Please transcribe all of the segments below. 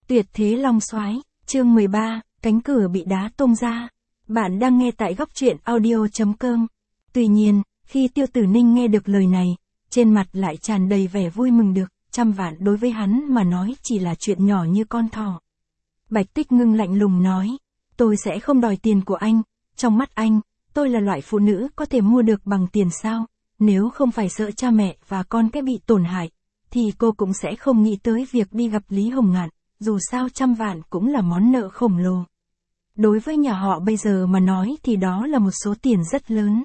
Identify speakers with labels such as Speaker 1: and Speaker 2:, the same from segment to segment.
Speaker 1: Tuyệt thế long soái, chương 13, cánh cửa bị đá tung ra. Bạn đang nghe tại góc truyện audio.com. Tuy nhiên, khi Tiêu Tử Ninh nghe được lời này, trên mặt lại tràn đầy vẻ vui mừng được, 100 vạn đối với hắn mà nói chỉ là chuyện nhỏ như con thỏ. Bạch Tích Ngưng lạnh lùng nói, tôi sẽ không đòi tiền của anh, trong mắt anh, tôi là loại phụ nữ có thể mua được bằng tiền sao, nếu không phải sợ cha mẹ và con cái bị tổn hại, thì cô cũng sẽ không nghĩ tới việc đi gặp Lý Hồng Ngạn, dù sao 100 vạn cũng là món nợ khổng lồ. Đối với nhà họ bây giờ mà nói thì đó là một số tiền rất lớn.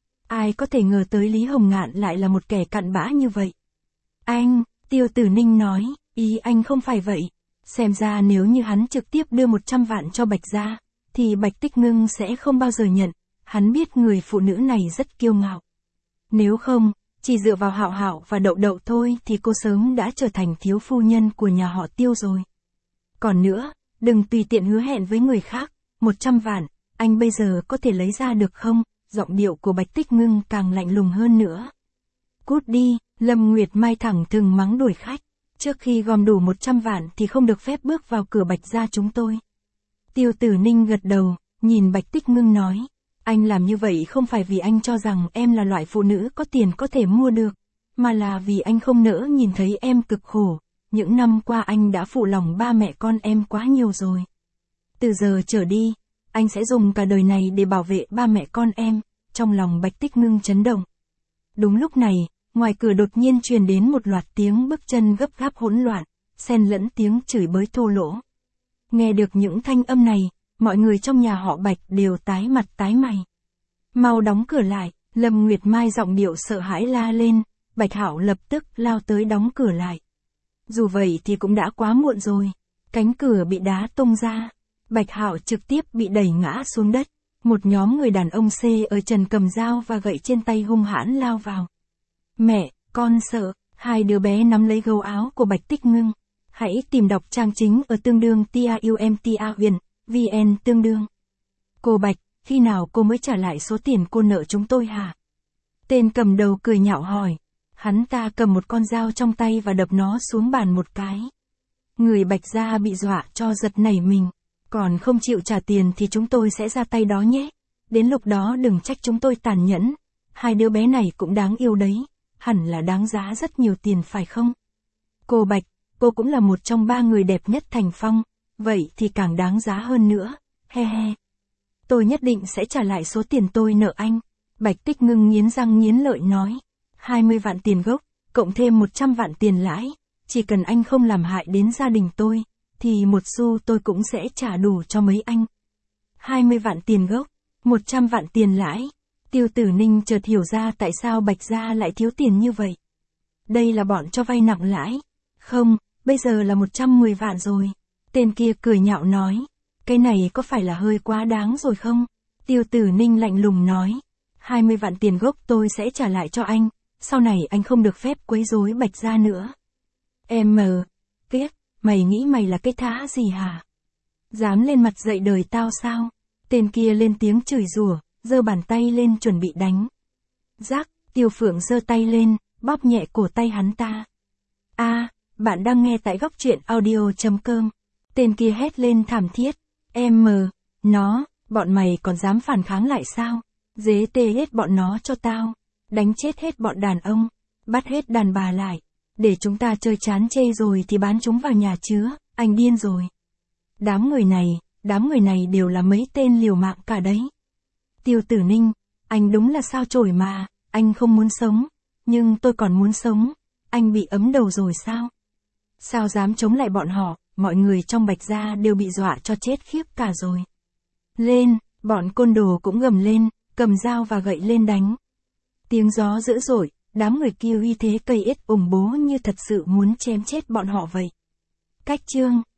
Speaker 1: Ai có thể ngờ tới Lý Hồng Ngạn lại là một kẻ cặn bã như vậy. Anh, Tiêu Tử Ninh nói, ý anh không phải vậy. Xem ra nếu như hắn trực tiếp đưa 100 vạn cho Bạch gia, thì Bạch Tích Ngưng sẽ không bao giờ nhận. Hắn biết người phụ nữ này rất kiêu ngạo. Nếu không, chỉ dựa vào Hạo Hạo và Đậu Đậu thôi thì cô sớm đã trở thành thiếu phu nhân của nhà họ Tiêu rồi. Còn nữa, đừng tùy tiện hứa hẹn với người khác, 100 vạn, anh bây giờ có thể lấy ra được không? Giọng điệu của Bạch Tích Ngưng càng lạnh lùng hơn nữa. Cút đi, Lâm Nguyệt Mai thẳng thừng mắng đuổi khách. Trước khi gom đủ 100 vạn thì không được phép bước vào cửa Bạch gia chúng tôi. Tiêu Tử Ninh gật đầu, nhìn Bạch Tích Ngưng nói. Anh làm như vậy không phải vì anh cho rằng em là loại phụ nữ có tiền có thể mua được, mà là vì anh không nỡ nhìn thấy em cực khổ. Những năm qua anh đã phụ lòng ba mẹ con em quá nhiều rồi. Từ giờ trở đi, anh sẽ dùng cả đời này để bảo vệ ba mẹ con em. Trong lòng Bạch Tích Ngưng chấn động. Đúng lúc này, ngoài cửa đột nhiên truyền đến một loạt tiếng bước chân gấp gáp hỗn loạn, xen lẫn tiếng chửi bới thô lỗ. Nghe được những thanh âm này, mọi người trong nhà họ Bạch đều tái mặt tái mày. Mau đóng cửa lại, Lâm Nguyệt Mai giọng điệu sợ hãi la lên, Bạch Hạo lập tức lao tới đóng cửa lại. Dù vậy thì cũng đã quá muộn rồi, cánh cửa bị đá tung ra, Bạch Hạo trực tiếp bị đẩy ngã xuống đất. Một nhóm người đàn ông ở trần cầm dao và gậy trên tay hung hãn lao vào. Mẹ, con sợ, hai đứa bé nắm lấy gấu áo của Bạch Tích Ngưng. Hãy tìm đọc trang chính ở tương đương TAUMTA.vn tương đương. Cô Bạch, khi nào cô mới trả lại số tiền cô nợ chúng tôi hả? Tên cầm đầu cười nhạo hỏi. Hắn ta cầm một con dao trong tay và đập nó xuống bàn một cái. Người Bạch gia bị dọa cho giật nảy mình. Còn không chịu trả tiền thì chúng tôi sẽ ra tay đó nhé. Đến lúc đó đừng trách chúng tôi tàn nhẫn. Hai đứa bé này cũng đáng yêu đấy. Hẳn là đáng giá rất nhiều tiền phải không? Cô Bạch, cô cũng là một trong 3 người đẹp nhất thành Phong. Vậy thì càng đáng giá hơn nữa. He he. Tôi nhất định sẽ trả lại số tiền tôi nợ anh. Bạch Tích Ngưng nghiến răng nghiến lợi nói. 20 vạn tiền gốc, cộng thêm 100 vạn tiền lãi. Chỉ cần anh không làm hại đến gia đình tôi, thì một xu tôi cũng sẽ trả đủ cho mấy anh. 20 vạn tiền gốc, 100 vạn tiền lãi. Tiêu Tử Ninh chợt hiểu ra tại sao Bạch gia lại thiếu tiền như vậy. Đây là bọn cho vay nặng lãi. Không, bây giờ là 110 vạn rồi. Tên kia cười nhạo nói. Cái này có phải là hơi quá đáng rồi không? Tiêu Tử Ninh lạnh lùng nói. 20 vạn tiền gốc tôi sẽ trả lại cho anh. Sau này anh không được phép quấy rối Bạch gia nữa. Tiếc, mày nghĩ mày là cái thá gì hả? Dám lên mặt dạy đời tao sao? Tên kia lên tiếng chửi rủa, giơ bàn tay lên chuẩn bị đánh. Rắc, Tiêu Phượng giơ tay lên, bóp nhẹ cổ tay hắn ta. Bạn đang nghe tại góc truyện audio.com. Tên kia hét lên thảm thiết. Bọn mày còn dám phản kháng lại sao? Dế tê hết bọn nó cho tao. Đánh chết hết bọn đàn ông. Bắt hết đàn bà lại. Để chúng ta chơi chán chê rồi thì bán chúng vào nhà chứa. Anh điên rồi. Đám người này đều là mấy tên liều mạng cả đấy. Tiêu Tử Ninh, anh đúng là sao chổi mà. Anh không muốn sống. Nhưng tôi còn muốn sống. Anh bị ấm đầu rồi sao? Sao dám chống lại bọn họ? Mọi người trong Bạch gia đều bị dọa cho chết khiếp cả rồi. Lên, bọn côn đồ cũng gầm lên, cầm dao và gậy lên đánh. Tiếng gió dữ dội, đám người kia uy thế cây ết ủng bố như thật sự muốn chém chết bọn họ vậy. Cách chương